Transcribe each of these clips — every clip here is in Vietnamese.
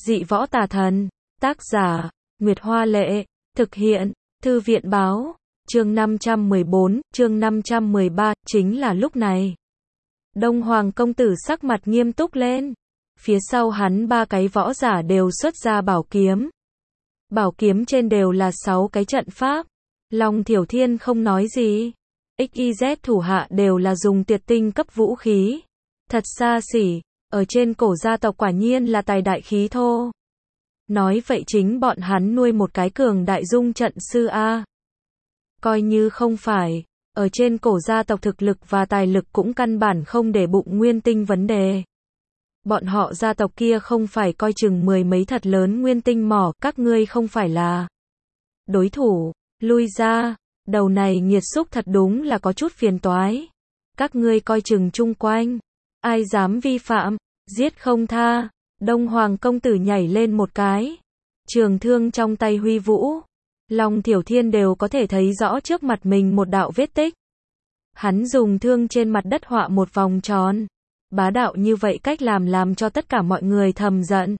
Dị võ tà thần. Tác giả, Nguyệt Hoa Lệ. Thực hiện, Thư viện Báo. Chương 514, chương 513, chính là lúc này. Đông Hoàng công tử sắc mặt nghiêm túc lên. Phía sau hắn ba cái võ giả đều xuất ra bảo kiếm. Bảo kiếm trên đều là 6 cái trận pháp. Long Thiểu Thiên không nói gì. XYZ thủ hạ đều là dùng tuyệt tinh cấp vũ khí. Thật xa xỉ, ở trên cổ gia tộc quả nhiên là tài đại khí thô. Nói vậy chính bọn hắn nuôi một cái cường đại dung trận sư A. Coi như không phải, ở trên cổ gia tộc thực lực và tài lực cũng căn bản không để bụng nguyên tinh vấn đề. Bọn họ gia tộc kia không phải coi chừng 10 mấy thật lớn nguyên tinh mỏ, các ngươi không phải là đối thủ, lui ra, đầu này nghiệt xúc thật đúng là có chút phiền toái. Các ngươi coi chừng chung quanh, ai dám vi phạm, giết không tha. Đông Hoàng công tử nhảy lên một cái, trường thương trong tay huy vũ. Long Thiểu Thiên đều có thể thấy rõ trước mặt mình một đạo vết tích. Hắn dùng thương trên mặt đất họa một vòng tròn. Bá đạo như vậy cách làm cho tất cả mọi người thầm giận.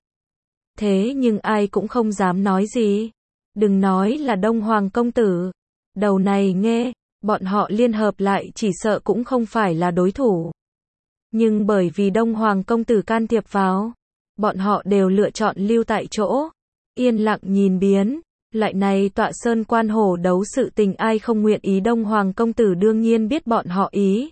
Thế nhưng ai cũng không dám nói gì. Đừng nói là Đông Hoàng công tử. Đầu này nghe, bọn họ liên hợp lại chỉ sợ cũng không phải là đối thủ. Nhưng bởi vì Đông Hoàng công tử can thiệp vào, bọn họ đều lựa chọn lưu tại chỗ, yên lặng nhìn biến. Lại này tọa sơn quan hổ đấu sự tình ai không nguyện ý. Đông Hoàng công tử đương nhiên biết bọn họ ý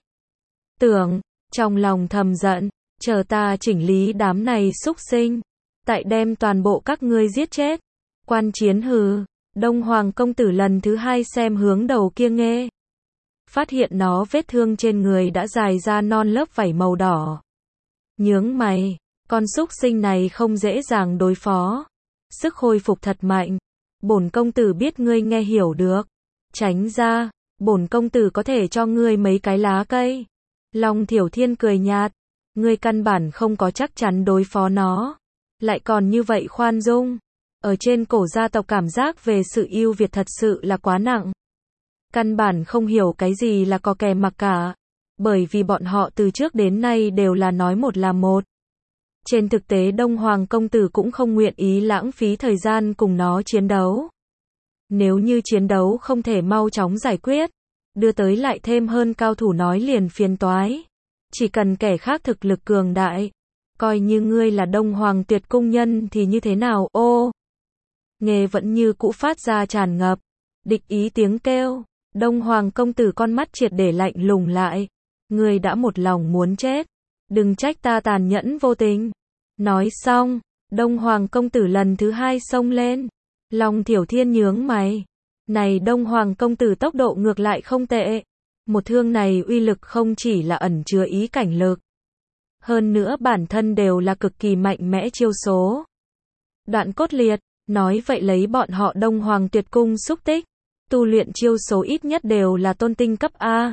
tưởng, trong lòng thầm giận, chờ ta chỉnh lý đám này xúc sinh, tại đem toàn bộ các ngươi giết chết. Quan chiến hừ. Đông Hoàng công tử lần thứ hai xem hướng đầu kia nghe, phát hiện nó vết thương trên người đã dài ra non lớp vảy màu đỏ. Nhướng mày, con xúc sinh này không dễ dàng đối phó, sức hồi phục thật mạnh. Bổn công tử biết ngươi nghe hiểu được, tránh ra, bổn công tử có thể cho ngươi mấy cái lá cây. Long Thiểu Thiên cười nhạt, ngươi căn bản không có chắc chắn đối phó nó, lại còn như vậy khoan dung. Ở trên cổ gia tộc cảm giác về sự ưu việt thật sự là quá nặng. Căn bản không hiểu cái gì là có kè mặc cả, bởi vì bọn họ từ trước đến nay đều là nói một là một. Trên thực tế Đông Hoàng công tử cũng không nguyện ý lãng phí thời gian cùng nó chiến đấu. Nếu như chiến đấu không thể mau chóng giải quyết, đưa tới lại thêm hơn cao thủ nói liền phiền toái. Chỉ cần kẻ khác thực lực cường đại, coi như ngươi là Đông Hoàng tuyệt cung nhân thì như thế nào. Ô, nghe vẫn như cũ phát ra tràn ngập địch ý tiếng kêu. Đông Hoàng công tử con mắt triệt để lạnh lùng lại. Ngươi đã một lòng muốn chết, đừng trách ta tàn nhẫn vô tình. Nói xong, Đông Hoàng công tử lần thứ hai xông lên. Long Thiểu Thiên nhướng mày. Này Đông Hoàng công tử tốc độ ngược lại không tệ. Một thương này uy lực không chỉ là ẩn chứa ý cảnh lực, hơn nữa bản thân đều là cực kỳ mạnh mẽ chiêu số. Đoạn cốt liệt, nói vậy lấy bọn họ Đông Hoàng tuyệt cung xúc tích, tu luyện chiêu số ít nhất đều là tôn tinh cấp A.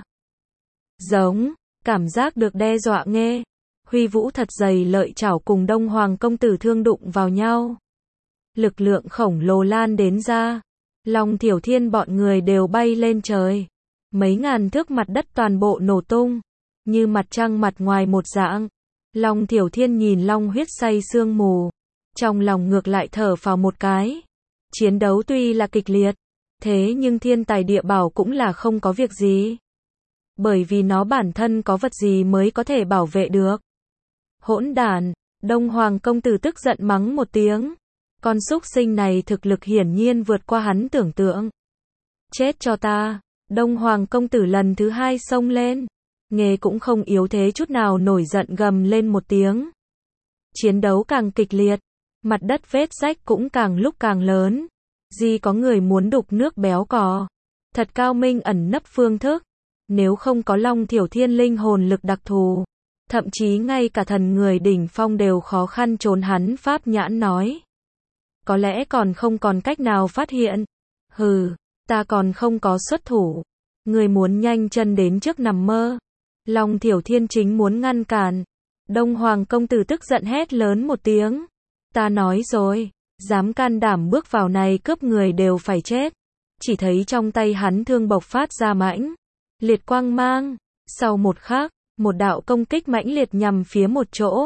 Giống, cảm giác được đe dọa nghe. Huy vũ thật dày lợi chảo cùng Đông Hoàng công tử thương đụng vào nhau. Lực lượng khổng lồ lan đến ra. Long Thiểu Thiên bọn người đều bay lên trời. Mấy ngàn thước mặt đất toàn bộ nổ tung, như mặt trăng mặt ngoài một dạng. Long Thiểu Thiên nhìn long huyết say sương mù, trong lòng ngược lại thở phào một cái. Chiến đấu tuy là kịch liệt, thế nhưng thiên tài địa bảo cũng là không có việc gì. Bởi vì nó bản thân có vật gì mới có thể bảo vệ được. Hỗn đản, Đông Hoàng công tử tức giận mắng một tiếng. Con xúc sinh này thực lực hiển nhiên vượt qua hắn tưởng tượng. Chết cho ta. Đông Hoàng công tử lần thứ hai xông lên. Nghe cũng không yếu thế chút nào, nổi giận gầm lên một tiếng. Chiến đấu càng kịch liệt, mặt đất vết rách cũng càng lúc càng lớn. Gì có người muốn đục nước béo cò. Thật cao minh ẩn nấp phương thức. Nếu không có Long Thiểu Thiên linh hồn lực đặc thù, thậm chí ngay cả thần người đỉnh phong đều khó khăn trốn hắn pháp nhãn nói. Có lẽ còn không còn cách nào phát hiện. Hừ, ta còn không có xuất thủ. Người muốn nhanh chân đến trước nằm mơ. Long Thiểu Thiên chính muốn ngăn cản. Đông Hoàng công tử tức giận hét lớn một tiếng. Ta nói rồi, dám can đảm bước vào này cướp người đều phải chết. Chỉ thấy trong tay hắn thương bộc phát ra mãnh liệt quang mang. Sau một khắc, một đạo công kích mãnh liệt nhằm phía một chỗ.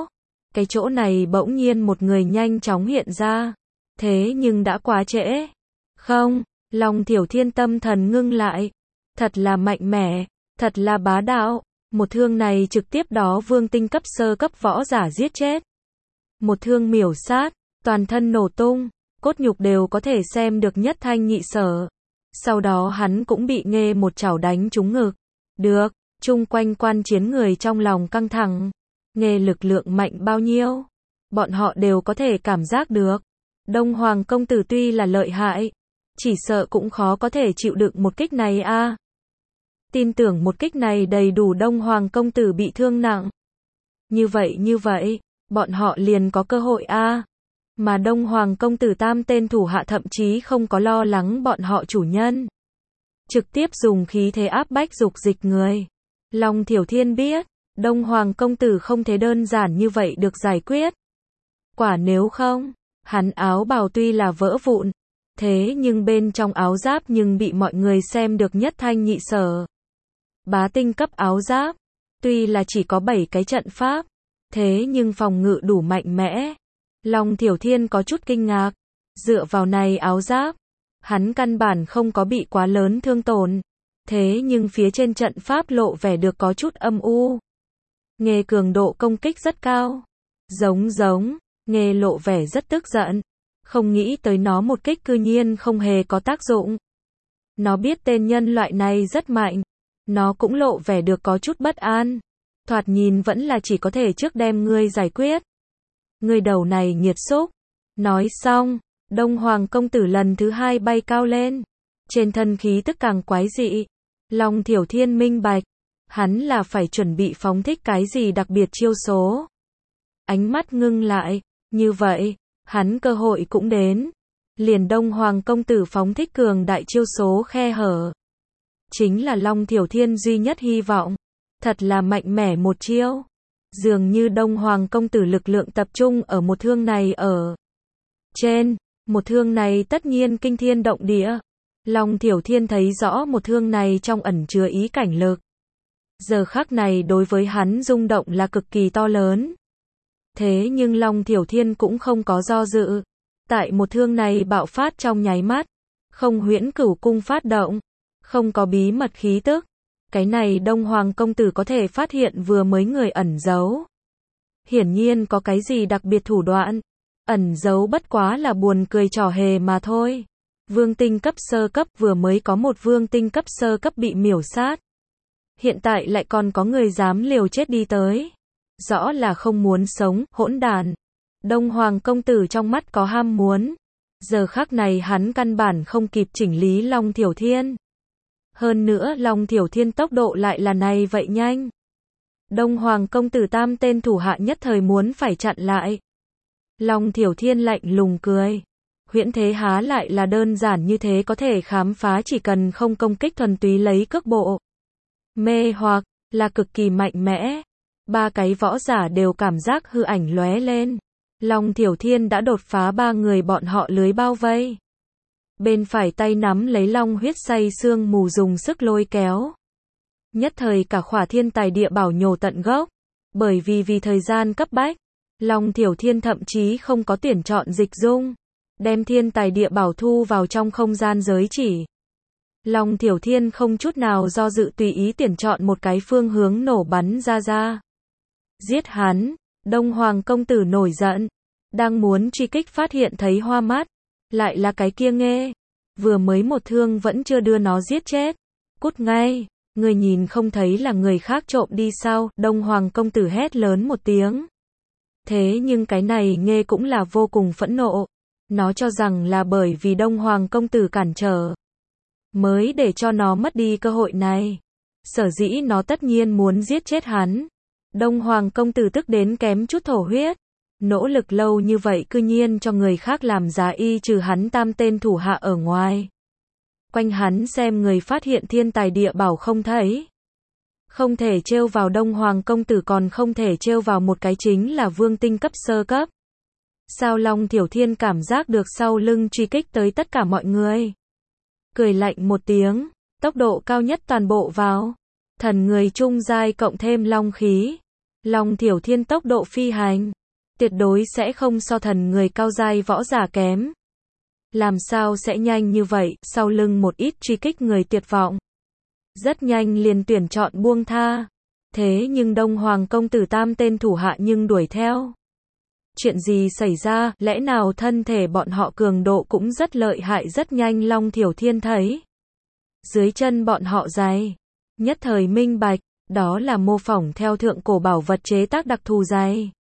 Cái chỗ này bỗng nhiên một người nhanh chóng hiện ra. Thế nhưng đã quá trễ. Không, Long Thiểu Thiên tâm thần ngưng lại. Thật là mạnh mẽ, thật là bá đạo. Một thương này trực tiếp đó vương tinh cấp sơ cấp võ giả giết chết. Một thương miểu sát, toàn thân nổ tung, cốt nhục đều có thể xem được nhất thanh nhị sở. Sau đó hắn cũng bị Nghê một chảo đánh trúng ngực. Được, chung quanh quan chiến người trong lòng căng thẳng. Nghê lực lượng mạnh bao nhiêu? Bọn họ đều có thể cảm giác được. Đông Hoàng công tử tuy là lợi hại, chỉ sợ cũng khó có thể chịu đựng một kích này a. Tin tưởng một kích này đầy đủ Đông Hoàng công tử bị thương nặng. Như vậy, bọn họ liền có cơ hội a. Mà Đông Hoàng công tử tam tên thủ hạ thậm chí không có lo lắng bọn họ chủ nhân. Trực tiếp dùng khí thế áp bách dục dịch người. Long Thiểu Thiên biết, Đông Hoàng công tử không thể đơn giản như vậy được giải quyết. Quả nếu không, hắn áo bào tuy là vỡ vụn, thế nhưng bên trong áo giáp nhưng bị mọi người xem được nhất thanh nhị sở. Bá tinh cấp áo giáp, tuy là chỉ có 7 cái trận pháp, thế nhưng phòng ngự đủ mạnh mẽ. Long Thiểu Thiên có chút kinh ngạc, dựa vào này áo giáp, hắn căn bản không có bị quá lớn thương tổn, thế nhưng phía trên trận pháp lộ vẻ được có chút âm u. Nghê cường độ công kích rất cao. Giống, Nghê lộ vẻ rất tức giận, không nghĩ tới nó một kích cư nhiên không hề có tác dụng. Nó biết tên nhân loại này rất mạnh, nó cũng lộ vẻ được có chút bất an. Thoạt nhìn vẫn là chỉ có thể trước đem ngươi giải quyết. Ngươi đầu này nghiệt xúc. Nói xong, Đông Hoàng công tử lần thứ 2 bay cao lên. Trên thân khí tức càng quái dị. Long Thiểu Thiên minh bạch, hắn là phải chuẩn bị phóng thích cái gì đặc biệt chiêu số. Ánh mắt ngưng lại, như vậy, hắn cơ hội cũng đến. Liền Đông Hoàng công tử phóng thích cường đại chiêu số khe hở. Chính là Long Thiểu Thiên duy nhất hy vọng. Thật là mạnh mẽ một chiêu. Dường như Đông Hoàng công tử lực lượng tập trung ở một thương này ở trên. Một thương này tất nhiên kinh thiên động địa. Long Thiểu Thiên thấy rõ một thương này trong ẩn chứa ý cảnh lực. Giờ khắc này đối với hắn rung động là cực kỳ to lớn. Thế nhưng Long Thiểu Thiên cũng không có do dự. Tại một thương này bạo phát trong nháy mắt. Không huyễn cửu cung phát động. Không có bí mật khí tức. Cái này Đông Hoàng công tử có thể phát hiện vừa mới người ẩn giấu. Hiển nhiên có cái gì đặc biệt thủ đoạn. Ẩn giấu bất quá là buồn cười trò hề mà thôi. Vương tinh cấp sơ cấp vừa mới có một vương tinh cấp sơ cấp bị miểu sát. Hiện tại lại còn có người dám liều chết đi tới. Rõ là không muốn sống, hỗn đản. Đông Hoàng công tử trong mắt có ham muốn. Giờ khắc này hắn căn bản không kịp chỉnh lý Long Thiểu Thiên. Hơn nữa Long Thiểu Thiên tốc độ lại là này vậy nhanh. Đông Hoàng công tử tam tên thủ hạ nhất thời muốn phải chặn lại. Long Thiểu Thiên lạnh lùng cười. Huyễn thế há lại là đơn giản như thế có thể khám phá, chỉ cần không công kích thuần túy lấy cước bộ. Mê hoặc là cực kỳ mạnh mẽ. 3 cái võ giả đều cảm giác hư ảnh lóe lên. Long Thiểu Thiên đã đột phá 3 người bọn họ lưới bao vây. Bên phải tay nắm lấy long huyết say xương mù dùng sức lôi kéo. Nhất thời cả khỏa thiên tài địa bảo nhổ tận gốc. Bởi vì thời gian cấp bách, Long Thiểu Thiên thậm chí không có tuyển chọn dịch dung. Đem thiên tài địa bảo thu vào trong không gian giới chỉ. Long Thiểu Thiên không chút nào do dự tùy ý tuyển chọn một cái phương hướng nổ bắn ra. Giết hắn. Đông Hoàng công tử nổi giận. Đang muốn truy kích phát hiện thấy hoa mắt. Lại là cái kia Nghê. Vừa mới một thương vẫn chưa đưa nó giết chết. Cút ngay. Người nhìn không thấy là người khác trộm đi sao? Đông Hoàng công tử hét lớn một tiếng. Thế nhưng cái này Nghê cũng là vô cùng phẫn nộ. Nó cho rằng là bởi vì Đông Hoàng công tử cản trở, mới để cho nó mất đi cơ hội này. Sở dĩ nó tất nhiên muốn giết chết hắn. Đông Hoàng công tử tức đến kém chút thổ huyết. Nỗ lực lâu như vậy cư nhiên cho người khác làm giá y trừ hắn tam tên thủ hạ ở ngoài. Quanh hắn xem người phát hiện thiên tài địa bảo không thấy. Không thể trêu vào Đông Hoàng công tử, còn không thể trêu vào một cái chính là vương tinh cấp sơ cấp. Sao Long Thiểu Thiên cảm giác được sau lưng truy kích tới tất cả mọi người. Cười lạnh một tiếng, tốc độ cao nhất toàn bộ vào. Thần người trung giai cộng thêm long khí. Long Thiểu Thiên tốc độ phi hành. tuyệt đối sẽ không so thần người cao giai võ giả kém. Làm sao sẽ nhanh như vậy, sau lưng một ít truy kích người tuyệt vọng. Rất nhanh liền tuyển chọn buông tha. Thế nhưng Đông Hoàng công tử tam tên thủ hạ nhưng đuổi theo. Chuyện gì xảy ra, lẽ nào thân thể bọn họ cường độ cũng rất lợi hại rất nhanh Long Thiểu Thiên thấy. Dưới chân bọn họ giày. Nhất thời minh bạch, đó là mô phỏng theo thượng cổ bảo vật chế tác đặc thù giày.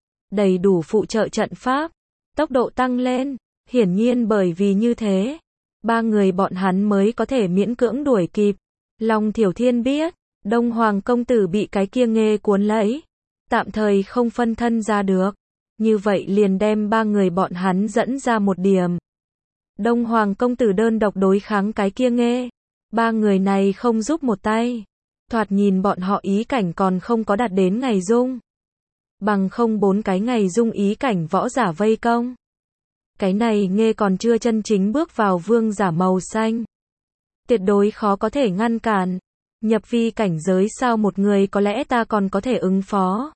Đầy đủ phụ trợ trận pháp. Tốc độ tăng lên. Hiển nhiên bởi vì như thế, ba người bọn hắn mới có thể miễn cưỡng đuổi kịp. Long Thiểu Thiên biết, Đông Hoàng công tử bị cái kia nghê cuốn lấy, tạm thời không phân thân ra được. Như vậy liền đem ba người bọn hắn dẫn ra một điểm. Đông Hoàng công tử đơn độc đối kháng cái kia nghê. Ba người này không giúp một tay. Thoạt nhìn bọn họ ý cảnh còn không có đạt đến ngày dung. Bằng không 4 cái ngày dung ý cảnh võ giả vây công. Cái này nghê còn chưa chân chính bước vào vương giả màu xanh. Tuyệt đối khó có thể ngăn cản. Nhập vi cảnh giới sao một người có lẽ ta còn có thể ứng phó.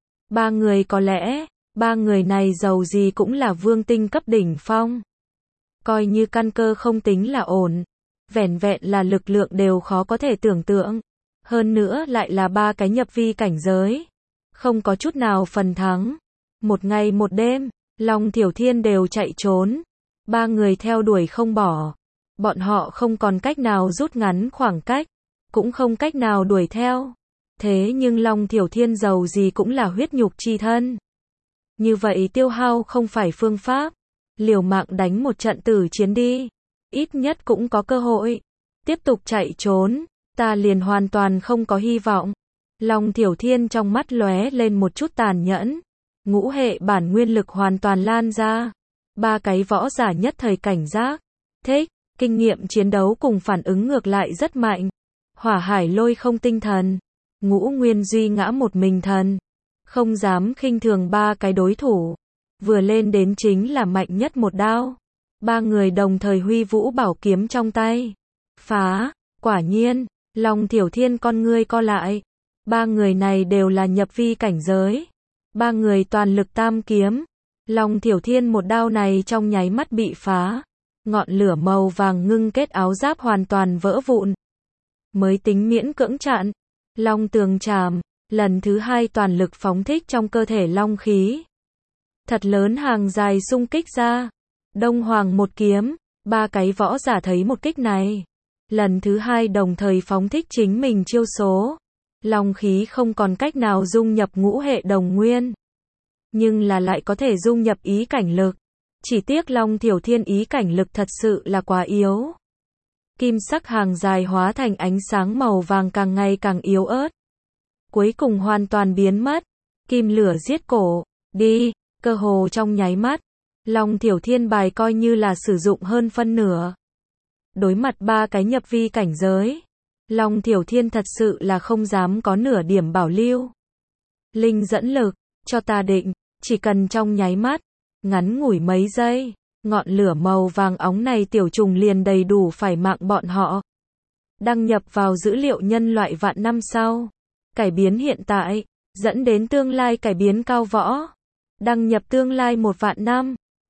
Ba người có lẽ, ba người này giàu gì cũng là vương tinh cấp đỉnh phong. Coi như căn cơ không tính là ổn. Vẻn vẹn là lực lượng đều khó có thể tưởng tượng. Hơn nữa lại là ba cái nhập vi cảnh giới. Không có chút nào phần thắng. Một ngày một đêm. Long Thiểu Thiên đều chạy trốn. Ba người theo đuổi không bỏ. Bọn họ không còn cách nào rút ngắn khoảng cách. Cũng không cách nào đuổi theo. Thế nhưng Long Thiểu Thiên giàu gì cũng là huyết nhục chi thân. Như vậy tiêu hao không phải phương pháp. Liều mạng đánh một trận tử chiến đi. Ít nhất cũng có cơ hội. Tiếp tục chạy trốn. Ta liền hoàn toàn không có hy vọng. Long Thiểu Thiên trong mắt lóe lên một chút tàn nhẫn. Ngũ hệ bản nguyên lực hoàn toàn lan ra. Ba cái võ giả nhất thời cảnh giác. Thích, kinh nghiệm chiến đấu cùng phản ứng ngược lại rất mạnh. Hỏa hải lôi không tinh thần. Ngũ nguyên duy ngã một mình thần. Không dám khinh thường ba cái đối thủ. Vừa lên đến chính là mạnh nhất một đao. Ba người đồng thời huy vũ bảo kiếm trong tay. Phá, quả nhiên, Long Thiểu Thiên con ngươi co lại. Ba người này đều là nhập vi cảnh giới. Ba người toàn lực tam kiếm. Long Thiểu Thiên một đao này trong nháy mắt bị phá. Ngọn lửa màu vàng ngưng kết áo giáp hoàn toàn vỡ vụn. Mới tính miễn cưỡng chặn. Long tường trảm. Lần thứ hai toàn lực phóng thích trong cơ thể long khí. Thật lớn hàng dài xung kích ra. Đông Hoàng một kiếm. Ba cái võ giả thấy một kích này. Lần thứ hai đồng thời phóng thích chính mình chiêu số. Long khí không còn cách nào dung nhập ngũ hệ đồng nguyên. Nhưng là lại có thể dung nhập ý cảnh lực. Chỉ tiếc Long Thiểu Thiên ý cảnh lực thật sự là quá yếu. Kim sắc hàng dài hóa thành ánh sáng màu vàng càng ngày càng yếu ớt. Cuối cùng hoàn toàn biến mất. Kim lửa giết cổ. Đi, cơ hồ trong nháy mắt. Long Thiểu Thiên bài coi như là sử dụng hơn phân nửa. Đối mặt ba cái nhập vi cảnh giới. Long Thiểu Thiên thật sự là không dám có nửa điểm bảo lưu. Linh dẫn lực, cho ta định, chỉ cần trong nháy mắt, ngắn ngủi mấy giây, ngọn lửa màu vàng óng này tiểu trùng liền đầy đủ phải mạng bọn họ. Đăng nhập vào dữ liệu nhân loại vạn năm sau. Cải biến hiện tại, dẫn đến tương lai cải biến cao võ. Đăng nhập tương lai 1 vạn năm.